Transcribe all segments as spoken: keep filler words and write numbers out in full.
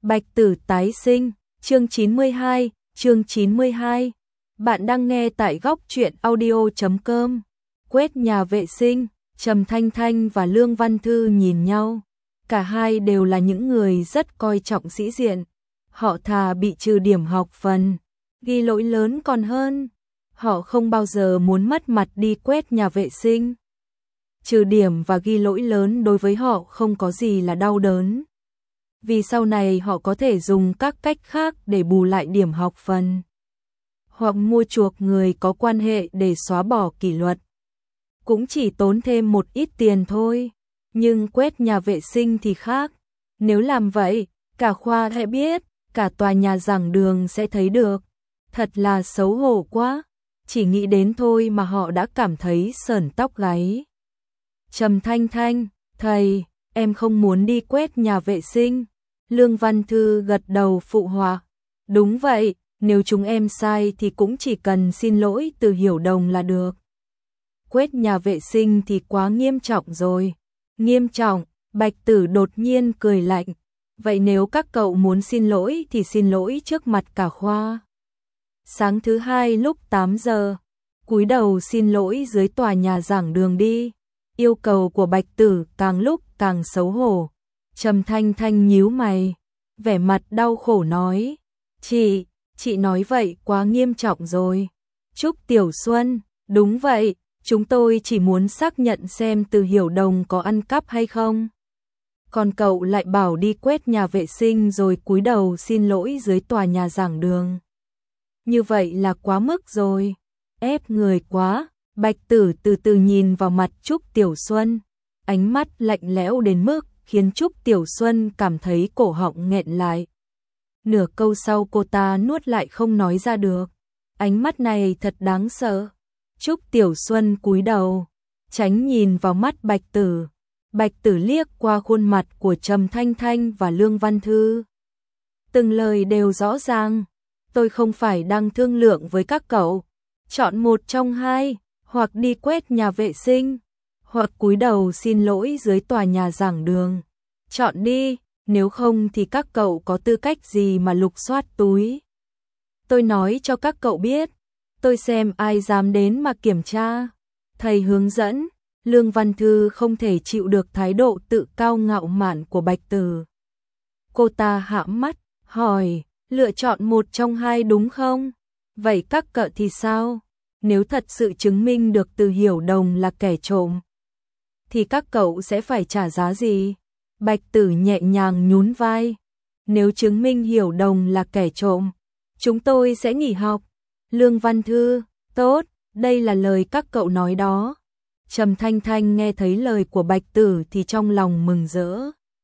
Bạch Tử tái sinh, chương chín mươi hai, chương chín mươi hai. Bạn đang nghe tại góc truyện audio chấm com. Quét nhà vệ sinh, Trầm Thanh Thanh và Lương Văn Thư nhìn nhau. Cả hai đều là những người rất coi trọng sĩ diện. Họ thà bị trừ điểm học phần, ghi lỗi lớn còn hơn. Họ không bao giờ muốn mất mặt đi quét nhà vệ sinh. Trừ điểm và ghi lỗi lớn đối với họ không có gì là đau đớn. Vì sau này họ có thể dùng các cách khác để bù lại điểm học phần. Hoặc mua chuộc người có quan hệ để xóa bỏ kỷ luật. Cũng chỉ tốn thêm một ít tiền thôi. Nhưng quét nhà vệ sinh thì khác. Nếu làm vậy, cả khoa sẽ biết, cả tòa nhà giảng đường sẽ thấy được. Thật là xấu hổ quá. Chỉ nghĩ đến thôi mà họ đã cảm thấy sởn tóc gáy. Trầm Thanh Thanh, thầy, em không muốn đi quét nhà vệ sinh. Lương Văn Thư gật đầu phụ họa. Đúng vậy, nếu chúng em sai thì cũng chỉ cần xin lỗi Từ Hiểu Đồng là được. Quét nhà vệ sinh thì quá nghiêm trọng rồi. Nghiêm trọng, Bạch Tử đột nhiên cười lạnh. Vậy nếu các cậu muốn xin lỗi thì xin lỗi trước mặt cả khoa. Sáng thứ hai lúc tám giờ, cúi đầu xin lỗi dưới tòa nhà giảng đường đi. Yêu cầu của Bạch Tử càng lúc càng xấu hổ. Trầm Thanh Thanh nhíu mày, vẻ mặt đau khổ nói, chị, chị nói vậy quá nghiêm trọng rồi. Trúc Tiểu Xuân, đúng vậy, chúng tôi chỉ muốn xác nhận xem Từ Hiểu Đồng có ăn cắp hay không. Còn cậu lại bảo đi quét nhà vệ sinh rồi cúi đầu xin lỗi dưới tòa nhà giảng đường. Như vậy là quá mức rồi, ép người quá. Bạch Tử từ từ nhìn vào mặt Trúc Tiểu Xuân, ánh mắt lạnh lẽo đến mức khiến Trúc Tiểu Xuân cảm thấy cổ họng nghẹn lại. Nửa câu sau cô ta nuốt lại không nói ra được. Ánh mắt này thật đáng sợ. Trúc Tiểu Xuân cúi đầu, tránh nhìn vào mắt Bạch Tử. Bạch Tử liếc qua khuôn mặt của Trầm Thanh Thanh và Lương Văn Thư. Từng lời đều rõ ràng. Tôi không phải đang thương lượng với các cậu. Chọn một trong hai, hoặc đi quét nhà vệ sinh, hoặc cúi đầu xin lỗi dưới tòa nhà giảng đường. Chọn đi, nếu không thì các cậu có tư cách gì mà lục soát túi. Tôi nói cho các cậu biết, tôi xem ai dám đến mà kiểm tra. Thầy hướng dẫn. Lương Văn Thư không thể chịu được thái độ tự cao ngạo mạn của Bạch Tử. Cô ta hãm mắt, hỏi, lựa chọn một trong hai đúng không? Vậy các cậu thì sao? Nếu thật sự chứng minh được Từ Hiểu Đồng là kẻ trộm, thì các cậu sẽ phải trả giá gì? Bạch Tử nhẹ nhàng nhún vai. Nếu chứng minh Hiểu Đồng là kẻ trộm, chúng tôi sẽ nghỉ học. Lương Văn Thư, tốt, đây là lời các cậu nói đó. Trầm Thanh Thanh nghe thấy lời của Bạch Tử thì trong lòng mừng rỡ.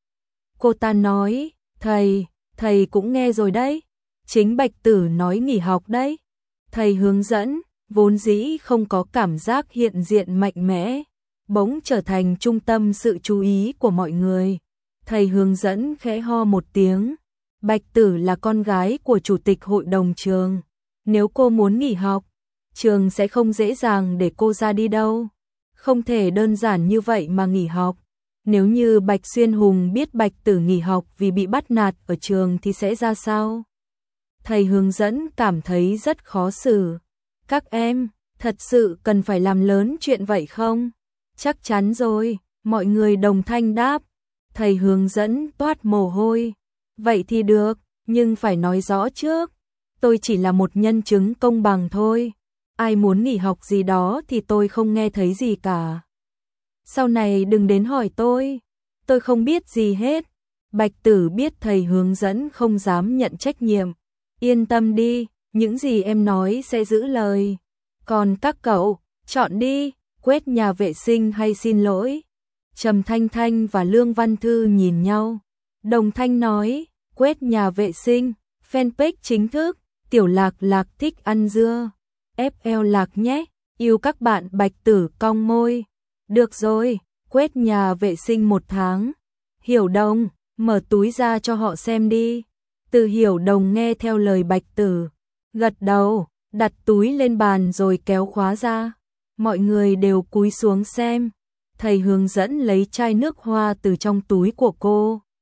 Cô ta nói, thầy, thầy cũng nghe rồi đấy. Chính Bạch Tử nói nghỉ học đấy. Thầy hướng dẫn, vốn dĩ không có cảm giác hiện diện mạnh mẽ, bỗng trở thành trung tâm sự chú ý của mọi người. Thầy hướng dẫn khẽ ho một tiếng. Bạch Tử là con gái của chủ tịch hội đồng trường. Nếu cô muốn nghỉ học, trường sẽ không dễ dàng để cô ra đi đâu. Không thể đơn giản như vậy mà nghỉ học. Nếu như Bạch Xuyên Hùng biết Bạch Tử nghỉ học vì bị bắt nạt ở trường thì sẽ ra sao? Thầy hướng dẫn cảm thấy rất khó xử. Các em, thật sự cần phải làm lớn chuyện vậy không? Chắc chắn rồi, mọi người đồng thanh đáp. Thầy hướng dẫn toát mồ hôi. Vậy thì được, nhưng phải nói rõ trước. Tôi chỉ là một nhân chứng công bằng thôi. Ai muốn nghỉ học gì đó thì tôi không nghe thấy gì cả. Sau này đừng đến hỏi tôi. Tôi không biết gì hết. Bạch Tử biết thầy hướng dẫn không dám nhận trách nhiệm. Yên tâm đi, những gì em nói sẽ giữ lời. Còn các cậu, chọn đi, quét nhà vệ sinh hay xin lỗi. Trầm Thanh Thanh và Lương Văn Thư nhìn nhau. Đồng thanh nói, quét nhà vệ sinh, fanpage chính thức, Tiểu Lạc Lạc thích ăn dưa. ép lờ Lạc nhé, yêu các bạn. Bạch Tử cong môi. Được rồi, quét nhà vệ sinh một tháng. Hiểu Đồng, mở túi ra cho họ xem đi. Từ Hiểu Đồng nghe theo lời Bạch Tử, gật đầu, đặt túi lên bàn rồi kéo khóa ra. Mọi người đều cúi xuống xem. Thầy hướng dẫn lấy chai nước hoa từ trong túi của cô.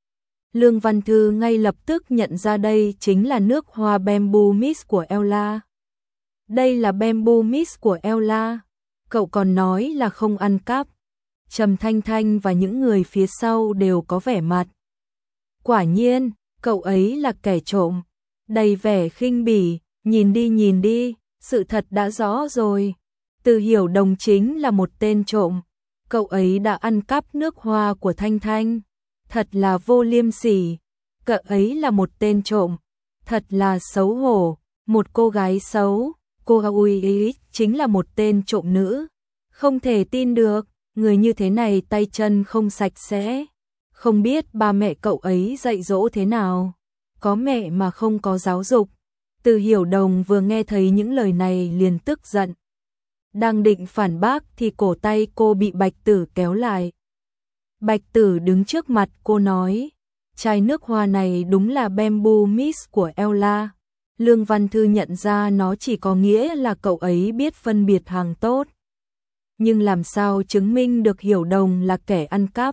Lương Văn Thư ngay lập tức nhận ra đây chính là nước hoa Bamboo Mist của Ella. Đây là Bamboo Mist của Ella. Cậu còn nói là không ăn cắp. Trầm Thanh Thanh và những người phía sau đều có vẻ mặt. Quả nhiên, cậu ấy là kẻ trộm. Đầy vẻ khinh bỉ, nhìn đi nhìn đi, sự thật đã rõ rồi. Từ Hiểu Đồng chính là một tên trộm. Cậu ấy đã ăn cắp nước hoa của Thanh Thanh. Thật là vô liêm sỉ. Cậu ấy là một tên trộm. Thật là xấu hổ. Một cô gái xấu. Cô gái ấy chính là một tên trộm nữ. Không thể tin được. Người như thế này tay chân không sạch sẽ. Không biết ba mẹ cậu ấy dạy dỗ thế nào. Có mẹ mà không có giáo dục. Từ Hiểu Đồng vừa nghe thấy những lời này liền tức giận. Đang định phản bác thì cổ tay cô bị Bạch Tử kéo lại. Bạch Tử đứng trước mặt cô nói, chai nước hoa này đúng là Bamboo Mist của Ella. Lương Văn Thư nhận ra nó chỉ có nghĩa là cậu ấy biết phân biệt hàng tốt. Nhưng làm sao chứng minh được Hiểu Đồng là kẻ ăn cắp?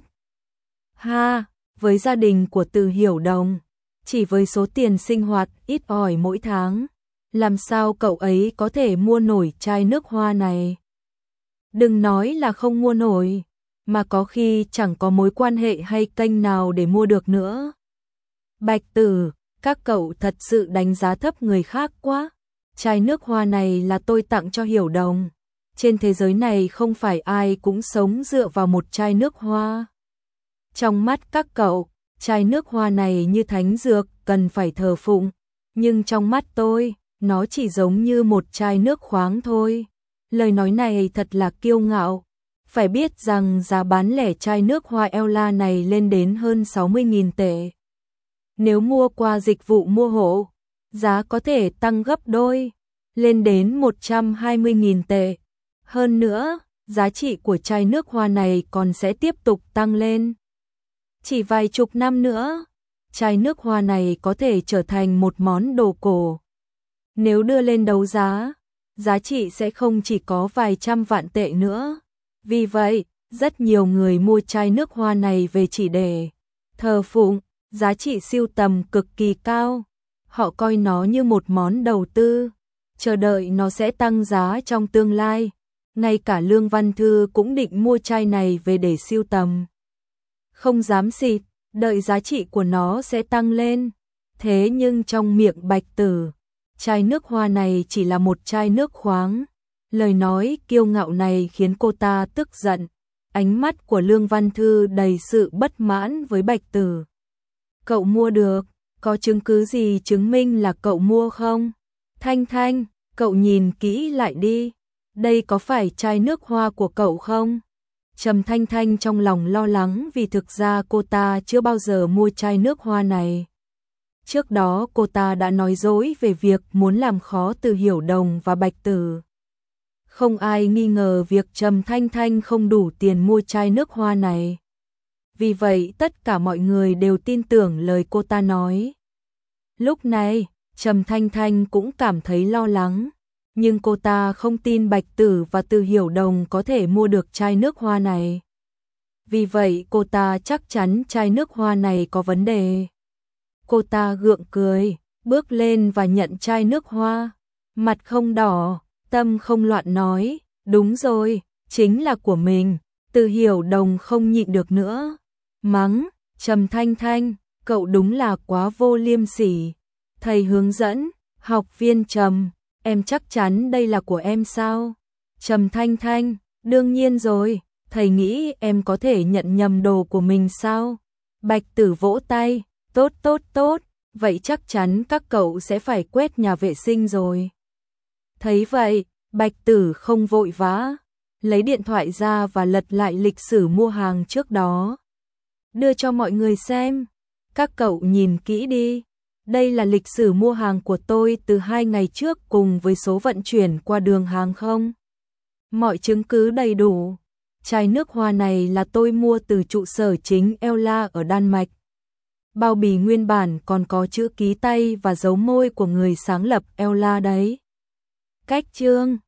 Ha, với gia đình của Từ Hiểu Đồng, chỉ với số tiền sinh hoạt ít ỏi mỗi tháng, làm sao cậu ấy có thể mua nổi chai nước hoa này? Đừng nói là không mua nổi, mà có khi chẳng có mối quan hệ hay kênh nào để mua được nữa. Bạch Tử, các cậu thật sự đánh giá thấp người khác quá. Chai nước hoa này là tôi tặng cho Hiểu Đồng. Trên thế giới này không phải ai cũng sống dựa vào một chai nước hoa. Trong mắt các cậu, chai nước hoa này như thánh dược, cần phải thờ phụng. Nhưng trong mắt tôi, nó chỉ giống như một chai nước khoáng thôi. Lời nói này thật là kiêu ngạo. Phải biết rằng giá bán lẻ chai nước hoa Ella này lên đến hơn sáu mươi nghìn tệ. Nếu mua qua dịch vụ mua hộ, giá có thể tăng gấp đôi, lên đến một trăm hai mươi nghìn tệ. Hơn nữa, giá trị của chai nước hoa này còn sẽ tiếp tục tăng lên. Chỉ vài chục năm nữa, chai nước hoa này có thể trở thành một món đồ cổ. Nếu đưa lên đấu giá, giá trị sẽ không chỉ có vài trăm vạn tệ nữa. Vì vậy, rất nhiều người mua chai nước hoa này về chỉ để thờ phụng, giá trị sưu tầm cực kỳ cao. Họ coi nó như một món đầu tư, chờ đợi nó sẽ tăng giá trong tương lai. Ngay cả Lương Văn Thư cũng định mua chai này về để sưu tầm. Không dám xịt, đợi giá trị của nó sẽ tăng lên. Thế nhưng trong miệng Bạch Tử, chai nước hoa này chỉ là một chai nước khoáng. Lời nói kiêu ngạo này khiến cô ta tức giận. Ánh mắt của Lương Văn Thư đầy sự bất mãn với Bạch Tử. Cậu mua được, có chứng cứ gì chứng minh là cậu mua không? Thanh Thanh, cậu nhìn kỹ lại đi. Đây có phải chai nước hoa của cậu không? Trầm Thanh Thanh trong lòng lo lắng vì thực ra cô ta chưa bao giờ mua chai nước hoa này. Trước đó cô ta đã nói dối về việc muốn làm khó Từ Hiểu Đồng và Bạch Tử. Không ai nghi ngờ việc Trầm Thanh Thanh không đủ tiền mua chai nước hoa này. Vì vậy tất cả mọi người đều tin tưởng lời cô ta nói. Lúc này, Trầm Thanh Thanh cũng cảm thấy lo lắng. Nhưng cô ta không tin Bạch Tử và Từ Hiểu Đồng có thể mua được chai nước hoa này. Vì vậy cô ta chắc chắn chai nước hoa này có vấn đề. Cô ta gượng cười, bước lên và nhận chai nước hoa. Mặt không đỏ, tâm không loạn nói, đúng rồi, chính là của mình. Từ Hiểu Đồng không nhịn được nữa. Mắng, Trầm Thanh Thanh, cậu đúng là quá vô liêm sỉ. Thầy hướng dẫn, học viên Trầm, em chắc chắn đây là của em sao? Trầm Thanh Thanh, đương nhiên rồi, thầy nghĩ em có thể nhận nhầm đồ của mình sao? Bạch Tử vỗ tay, tốt tốt tốt, vậy chắc chắn các cậu sẽ phải quét nhà vệ sinh rồi. Thấy vậy, Bạch Tử không vội vã, lấy điện thoại ra và lật lại lịch sử mua hàng trước đó. Đưa cho mọi người xem, các cậu nhìn kỹ đi. Đây là lịch sử mua hàng của tôi từ hai ngày trước cùng với số vận chuyển qua đường hàng không. Mọi chứng cứ đầy đủ. Chai nước hoa này là tôi mua từ trụ sở chính Ella ở Đan Mạch. Bao bì nguyên bản còn có chữ ký tay và dấu môi của người sáng lập Ella đấy. Cách chương